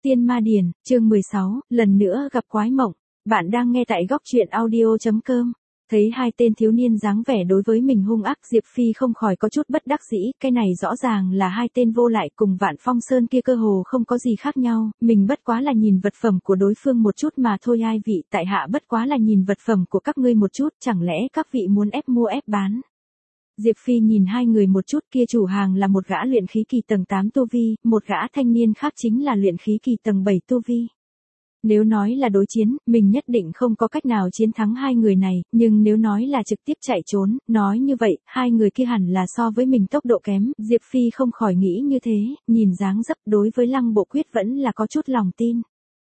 Tiên Ma Điển, chương 16, lần nữa gặp quái mộng. Bạn đang nghe tại góc truyện audio.com. Thấy hai tên thiếu niên dáng vẻ đối với mình hung ác, Diệp Phi không khỏi có chút bất đắc dĩ, cái này rõ ràng là hai tên vô lại, cùng Vạn Phong Sơn kia cơ hồ không có gì khác nhau, mình bất quá là nhìn vật phẩm của đối phương một chút mà thôi, ai vị tại hạ bất quá là nhìn vật phẩm của các ngươi một chút, chẳng lẽ các vị muốn ép mua ép bán. Diệp Phi nhìn hai người một chút, kia chủ hàng là một gã luyện khí kỳ tầng 8 tu vi, một gã thanh niên khác chính là luyện khí kỳ tầng 7 tu vi. Nếu nói là đối chiến, mình nhất định không có cách nào chiến thắng hai người này, nhưng nếu nói là trực tiếp chạy trốn, nói như vậy, hai người kia hẳn là so với mình tốc độ kém, Diệp Phi không khỏi nghĩ như thế, nhìn dáng dấp đối với Lăng Bộ Quyết vẫn là có chút lòng tin.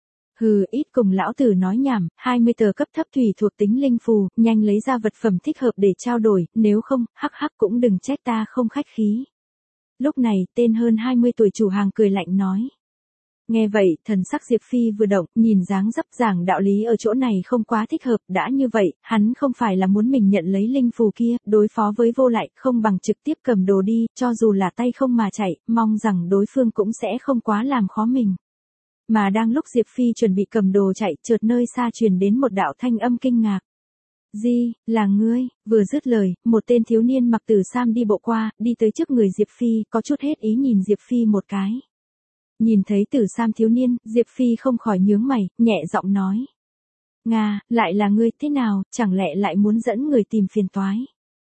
Hừ, ít cùng lão tử nói nhảm, 20 tờ cấp thấp thủy thuộc tính linh phù, nhanh lấy ra vật phẩm thích hợp để trao đổi, nếu không, hắc hắc cũng đừng trách ta không khách khí. Lúc này, tên hơn 20 tuổi chủ hàng cười lạnh nói. Nghe vậy, thần sắc Diệp Phi vừa động, nhìn dáng dấp giảng đạo lý ở chỗ này không quá thích hợp, đã như vậy, hắn không phải là muốn mình nhận lấy linh phù kia, đối phó với vô lại, không bằng trực tiếp cầm đồ đi, cho dù là tay không mà chạy, mong rằng đối phương cũng sẽ không quá làm khó mình. Mà đang lúc Diệp Phi chuẩn bị cầm đồ chạy, chợt nơi xa truyền đến một đạo thanh âm kinh ngạc. Di, là ngươi, vừa dứt lời, một tên thiếu niên mặc tử sam đi bộ qua, đi tới trước người Diệp Phi, có chút hết ý nhìn Diệp Phi một cái. Nhìn thấy tử sam thiếu niên, Diệp Phi không khỏi nhướng mày, nhẹ giọng nói. Nga, lại là ngươi, thế nào, chẳng lẽ lại muốn dẫn người tìm phiền toái.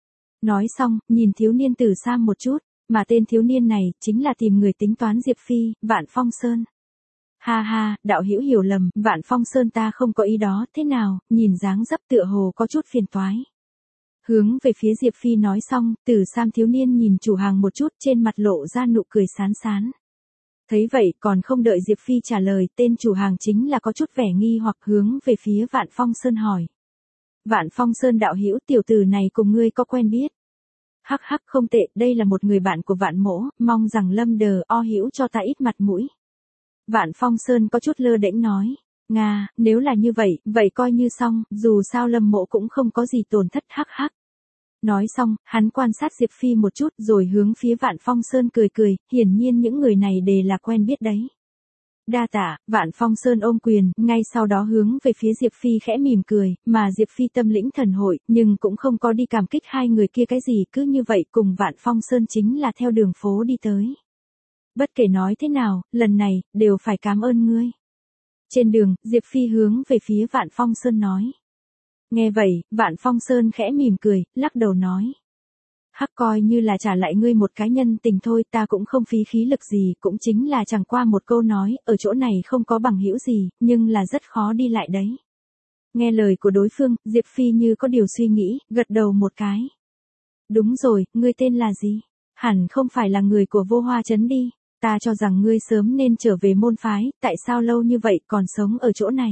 Nói xong, nhìn thiếu niên tử sam một chút, mà tên thiếu niên này, chính là tìm người tính toán Diệp Phi, Vạn Phong Sơn. Ha ha, đạo hữu hiểu lầm, Vạn Phong Sơn ta không có ý đó, thế nào, nhìn dáng dấp tựa hồ có chút phiền toái. Hướng về phía Diệp Phi nói xong, tử sam thiếu niên nhìn chủ hàng một chút, trên mặt lộ ra nụ cười sán sán. Thấy vậy, còn không đợi Diệp Phi trả lời, tên chủ hàng chính là có chút vẻ nghi hoặc hướng về phía Vạn Phong Sơn hỏi. Vạn Phong Sơn đạo hữu, tiểu tử này cùng ngươi có quen biết? Hắc hắc, không tệ, đây là một người bạn của Vạn mỗ, mong rằng Lâm Đờ o hữu cho ta ít mặt mũi. Vạn Phong Sơn có chút lơ đễnh nói. Nga, nếu là như vậy, vậy coi như xong, dù sao Lâm mỗ cũng không có gì tổn thất, hắc hắc. Nói xong, hắn quan sát Diệp Phi một chút rồi hướng phía Vạn Phong Sơn cười cười, hiển nhiên những người này đều là quen biết đấy. Đa tạ, Vạn Phong Sơn ôm quyền, ngay sau đó hướng về phía Diệp Phi khẽ mỉm cười, mà Diệp Phi tâm lĩnh thần hội, nhưng cũng không có đi cảm kích hai người kia cái gì, cứ như vậy cùng Vạn Phong Sơn chính là theo đường phố đi tới. Bất kể nói thế nào, lần này, đều phải cảm ơn ngươi. Trên đường, Diệp Phi hướng về phía Vạn Phong Sơn nói. Nghe vậy, Vạn Phong Sơn khẽ mỉm cười, lắc đầu nói. Hắc coi như là trả lại ngươi một cái nhân tình thôi, ta cũng không phí khí lực gì, cũng chính là chẳng qua một câu nói, ở chỗ này không có bằng hữu gì, nhưng là rất khó đi lại đấy. Nghe lời của đối phương, Diệp Phi như có điều suy nghĩ, gật đầu một cái. Đúng rồi, ngươi tên là gì? Hẳn không phải là người của Vô Hoa Trấn đi, ta cho rằng ngươi sớm nên trở về môn phái, tại sao lâu như vậy còn sống ở chỗ này?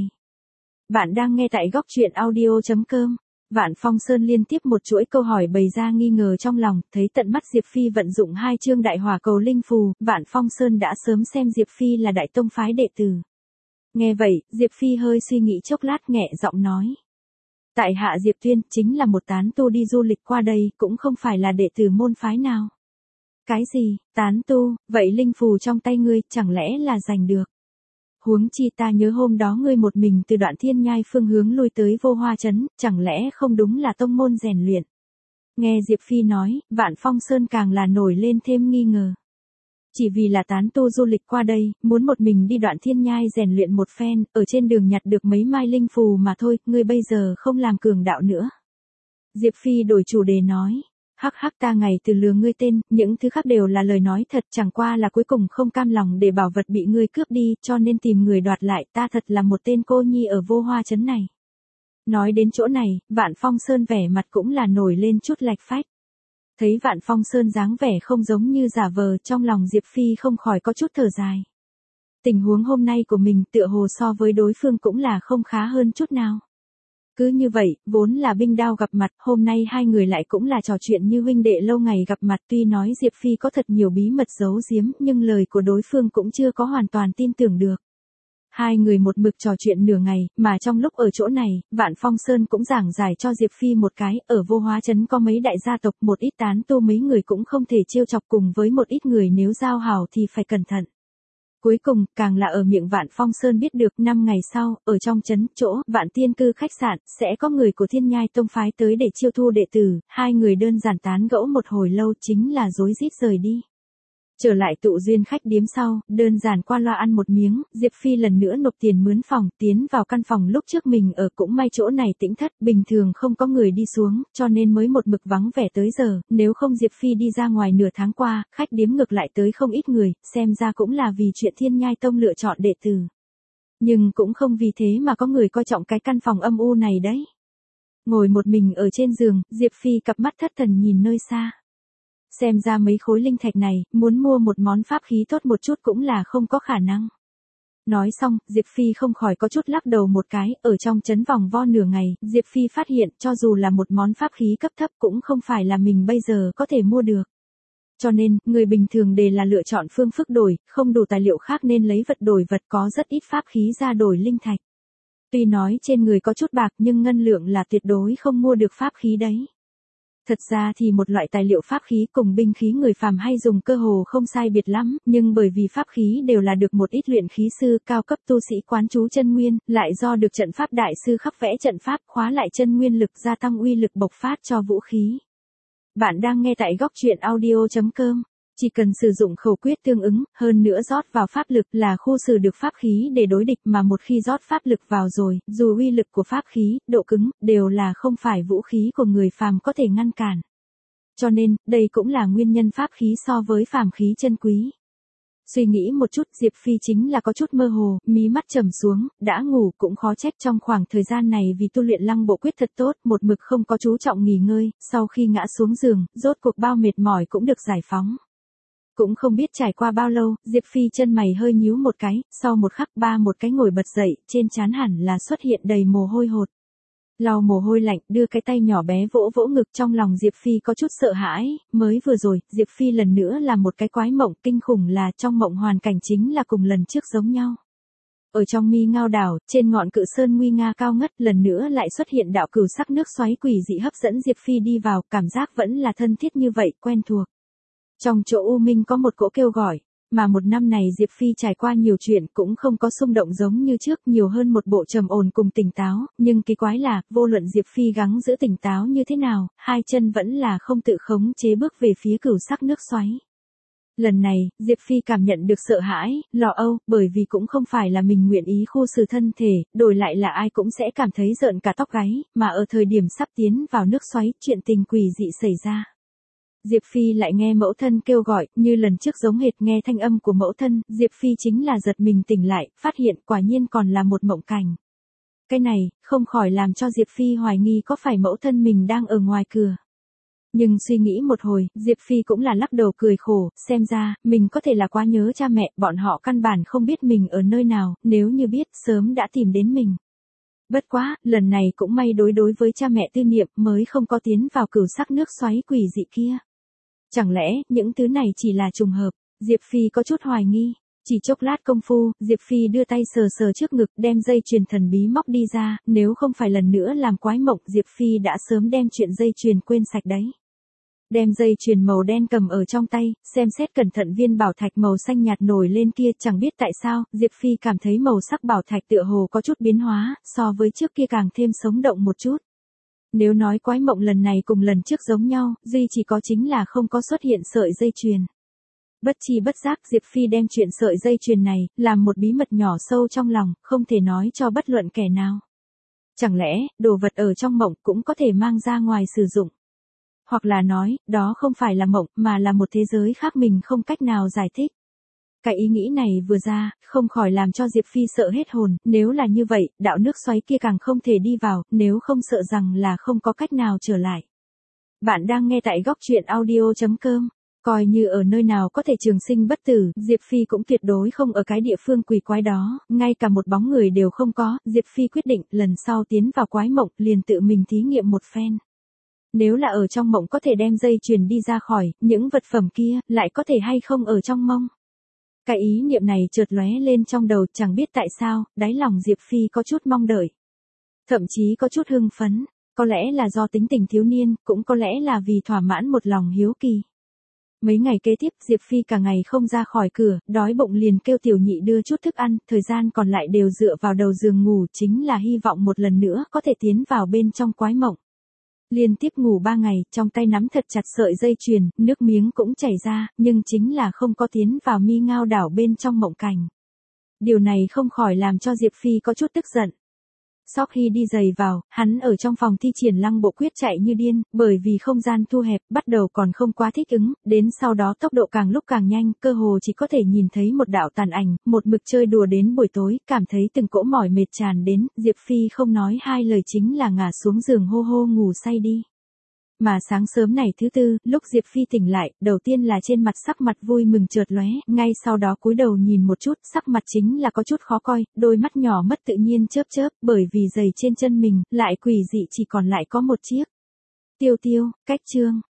Bạn đang nghe tại góc truyện audio.com. Vạn Phong Sơn liên tiếp một chuỗi câu hỏi bày ra nghi ngờ trong lòng, thấy tận mắt Diệp Phi vận dụng hai chương đại hỏa cầu linh phù, Vạn Phong Sơn đã sớm xem Diệp Phi là đại tông phái đệ tử. Nghe vậy, Diệp Phi hơi suy nghĩ chốc lát nhẹ giọng nói. Tại hạ Diệp Tuyên, chính là một tán tu đi du lịch qua đây, cũng không phải là đệ tử môn phái nào. Cái gì, tán tu, vậy linh phù trong tay ngươi, chẳng lẽ là giành được? Huống chi ta nhớ hôm đó ngươi một mình từ Đoạn Thiên Nhai phương hướng lui tới Vô Hoa Trấn, chẳng lẽ không đúng là tông môn rèn luyện? Nghe Diệp Phi nói, Vạn Phong Sơn càng là nổi lên thêm nghi ngờ. Chỉ vì là tán tu du lịch qua đây, muốn một mình đi Đoạn Thiên Nhai rèn luyện một phen, ở trên đường nhặt được mấy mai linh phù mà thôi, ngươi bây giờ không làm cường đạo nữa. Diệp Phi đổi chủ đề nói. Hắc hắc, ta ngày từ lừa ngươi tên, những thứ khác đều là lời nói thật, chẳng qua là cuối cùng không cam lòng để bảo vật bị ngươi cướp đi, cho nên tìm người đoạt lại, ta thật là một tên cô nhi ở Vô Hoa Trấn này. Nói đến chỗ này, Vạn Phong Sơn vẻ mặt cũng là nổi lên chút lệch phách. Thấy Vạn Phong Sơn dáng vẻ không giống như giả vờ, trong lòng Diệp Phi không khỏi có chút thở dài. Tình huống hôm nay của mình tựa hồ so với đối phương cũng là không khá hơn chút nào. Cứ như vậy, vốn là binh đao gặp mặt, hôm nay hai người lại cũng là trò chuyện như huynh đệ lâu ngày gặp mặt, tuy nói Diệp Phi có thật nhiều bí mật giấu giếm, nhưng lời của đối phương cũng chưa có hoàn toàn tin tưởng được. Hai người một mực trò chuyện nửa ngày, mà trong lúc ở chỗ này, Vạn Phong Sơn cũng giảng giải cho Diệp Phi một cái, ở Vô Hoa Trấn có mấy đại gia tộc, một ít tán tu mấy người cũng không thể trêu chọc, cùng với một ít người nếu giao hảo thì phải cẩn thận. Cuối cùng, càng là ở miệng Vạn Phong Sơn biết được 5 ngày sau, ở trong trấn chỗ Vạn Tiên Cư khách sạn, sẽ có người của Thiên Nhai Tông phái tới để chiêu thu đệ tử, hai người đơn giản tán gẫu một hồi lâu chính là rối rít rời đi. Trở lại tụ duyên khách điếm sau, đơn giản qua loa ăn một miếng, Diệp Phi lần nữa nộp tiền mướn phòng, tiến vào căn phòng lúc trước mình ở, cũng may chỗ này tĩnh thất, bình thường không có người đi xuống, cho nên mới một mực vắng vẻ tới giờ, nếu không Diệp Phi đi ra ngoài nửa tháng qua, khách điếm ngược lại tới không ít người, xem ra cũng là vì chuyện Thiên Nhai Tông lựa chọn đệ tử. Nhưng cũng không vì thế mà có người coi trọng cái căn phòng âm u này đấy. Ngồi một mình ở trên giường, Diệp Phi cặp mắt thất thần nhìn nơi xa. Xem ra mấy khối linh thạch này, muốn mua một món pháp khí tốt một chút cũng là không có khả năng. Nói xong, Diệp Phi không khỏi có chút lắc đầu một cái, ở trong chấn vòng vo nửa ngày, Diệp Phi phát hiện cho dù là một món pháp khí cấp thấp cũng không phải là mình bây giờ có thể mua được. Cho nên, người bình thường đều là lựa chọn phương thức đổi, không đủ tài liệu khác nên lấy vật đổi vật, có rất ít pháp khí ra đổi linh thạch. Tuy nói trên người có chút bạc nhưng ngân lượng là tuyệt đối không mua được pháp khí đấy. Thật ra thì một loại tài liệu pháp khí cùng binh khí người phàm hay dùng cơ hồ không sai biệt lắm, nhưng bởi vì pháp khí đều là được một ít luyện khí sư cao cấp tu sĩ quán trú chân nguyên, lại do được trận pháp đại sư khắc vẽ trận pháp khóa lại chân nguyên lực gia tăng uy lực bộc phát cho vũ khí. Bạn đang nghe tại góc truyện audio.com. Chỉ cần sử dụng khẩu quyết tương ứng, hơn nữa rót vào pháp lực là khu xử được pháp khí để đối địch, mà một khi rót pháp lực vào rồi, dù uy lực của pháp khí, độ cứng, đều là không phải vũ khí của người phàm có thể ngăn cản. Cho nên, đây cũng là nguyên nhân pháp khí so với phàm khí chân quý. Suy nghĩ một chút, Diệp Phi chính là có chút mơ hồ, mí mắt trầm xuống, đã ngủ cũng khó trách trong khoảng thời gian này vì tu luyện Lăng Bộ quyết thật tốt, một mực không có chú trọng nghỉ ngơi, sau khi ngã xuống giường, rốt cuộc bao mệt mỏi cũng được giải phóng. Cũng không biết trải qua bao lâu, Diệp Phi chân mày hơi nhíu một cái, sau một khắc một cái ngồi bật dậy, trên trán hẳn là xuất hiện đầy mồ hôi hột. Lau mồ hôi lạnh, đưa cái tay nhỏ bé vỗ vỗ ngực, trong lòng Diệp Phi có chút sợ hãi, mới vừa rồi, Diệp Phi lần nữa là một cái quái mộng, kinh khủng là trong mộng hoàn cảnh chính là cùng lần trước giống nhau. Ở trong Mi Ngao đảo, trên ngọn cự sơn nguy nga cao ngất, lần nữa lại xuất hiện đạo cửu sắc nước xoáy quỷ dị hấp dẫn Diệp Phi đi vào, cảm giác vẫn là thân thiết như vậy, quen thuộc. Trong chỗ U Minh có một cỗ kêu gọi, mà một năm này Diệp Phi trải qua nhiều chuyện cũng không có xung động giống như trước, nhiều hơn một bộ trầm ổn cùng tỉnh táo, nhưng kỳ quái là, vô luận Diệp Phi gắng giữ tỉnh táo như thế nào, hai chân vẫn là không tự khống chế bước về phía cửu sắc nước xoáy. Lần này, Diệp Phi cảm nhận được sợ hãi, lo âu, bởi vì cũng không phải là mình nguyện ý khu xử thân thể, đổi lại là ai cũng sẽ cảm thấy rợn cả tóc gáy, mà ở thời điểm sắp tiến vào nước xoáy, chuyện tình quỷ dị xảy ra. Diệp Phi lại nghe mẫu thân kêu gọi, như lần trước giống hệt nghe thanh âm của mẫu thân, Diệp Phi chính là giật mình tỉnh lại, phát hiện quả nhiên còn là một mộng cảnh. Cái này, không khỏi làm cho Diệp Phi hoài nghi có phải mẫu thân mình đang ở ngoài cửa. Nhưng suy nghĩ một hồi, Diệp Phi cũng là lắc đầu cười khổ, xem ra, mình có thể là quá nhớ cha mẹ, bọn họ căn bản không biết mình ở nơi nào, nếu như biết, sớm đã tìm đến mình. Bất quá, lần này cũng may đối với cha mẹ tư niệm mới không có tiến vào cửu sắc nước xoáy quỷ dị kia. Chẳng lẽ, những thứ này chỉ là trùng hợp, Diệp Phi có chút hoài nghi. Chỉ chốc lát công phu, Diệp Phi đưa tay sờ sờ trước ngực, đem dây chuyền thần bí móc đi ra, nếu không phải lần nữa làm quái mộng, Diệp Phi đã sớm đem chuyện dây chuyền quên sạch đấy. Đem dây chuyền màu đen cầm ở trong tay, xem xét cẩn thận viên bảo thạch màu xanh nhạt nổi lên kia, chẳng biết tại sao, Diệp Phi cảm thấy màu sắc bảo thạch tựa hồ có chút biến hóa, so với trước kia càng thêm sống động một chút. Nếu nói quái mộng lần này cùng lần trước giống nhau, duy chỉ có chính là không có xuất hiện sợi dây chuyền. Bất chi bất giác Diệp Phi đem chuyện sợi dây chuyền này, làm một bí mật nhỏ sâu trong lòng, không thể nói cho bất luận kẻ nào. Chẳng lẽ, đồ vật ở trong mộng cũng có thể mang ra ngoài sử dụng? Hoặc là nói, đó không phải là mộng, mà là một thế giới khác mình không cách nào giải thích. Cái ý nghĩ này vừa ra, không khỏi làm cho Diệp Phi sợ hết hồn, nếu là như vậy, đạo nước xoáy kia càng không thể đi vào, nếu không sợ rằng là không có cách nào trở lại. Bạn đang nghe tại góc truyện audio.com. Coi như ở nơi nào có thể trường sinh bất tử, Diệp Phi cũng tuyệt đối không ở cái địa phương quỷ quái đó, ngay cả một bóng người đều không có, Diệp Phi quyết định lần sau tiến vào quái mộng liền tự mình thí nghiệm một phen. Nếu là ở trong mộng có thể đem dây chuyền đi ra khỏi, những vật phẩm kia, lại có thể hay không ở trong mông. Cái ý niệm này chợt lóe lên trong đầu, chẳng biết tại sao, đáy lòng Diệp Phi có chút mong đợi. Thậm chí có chút hưng phấn, có lẽ là do tính tình thiếu niên, cũng có lẽ là vì thỏa mãn một lòng hiếu kỳ. Mấy ngày kế tiếp Diệp Phi cả ngày không ra khỏi cửa, đói bụng liền kêu tiểu nhị đưa chút thức ăn, thời gian còn lại đều dựa vào đầu giường ngủ chính là hy vọng một lần nữa có thể tiến vào bên trong quái mộng. Liên tiếp ngủ 3 ngày, trong tay nắm thật chặt sợi dây chuyền, nước miếng cũng chảy ra, nhưng chính là không có tiến vào mi ngao đảo bên trong mộng cảnh. Điều này không khỏi làm cho Diệp Phi có chút tức giận. Sau khi đi giày vào, hắn ở trong phòng thi triển lăng bộ quyết chạy như điên, bởi vì không gian thu hẹp, bắt đầu còn không quá thích ứng, đến sau đó tốc độ càng lúc càng nhanh, cơ hồ chỉ có thể nhìn thấy một đạo tàn ảnh, một mực chơi đùa đến buổi tối, cảm thấy từng cỗ mỏi mệt tràn đến, Diệp Phi không nói hai lời chính là ngả xuống giường hô hô ngủ say đi. Mà sáng sớm này thứ tư, lúc Diệp Phi tỉnh lại, đầu tiên là trên mặt sắc mặt vui mừng chợt lóe, ngay sau đó cúi đầu nhìn một chút, sắc mặt chính là có chút khó coi, đôi mắt nhỏ mất tự nhiên chớp chớp, bởi vì giày trên chân mình, lại quỷ dị chỉ còn lại có một chiếc. Tiêu Tiêu, cách chương.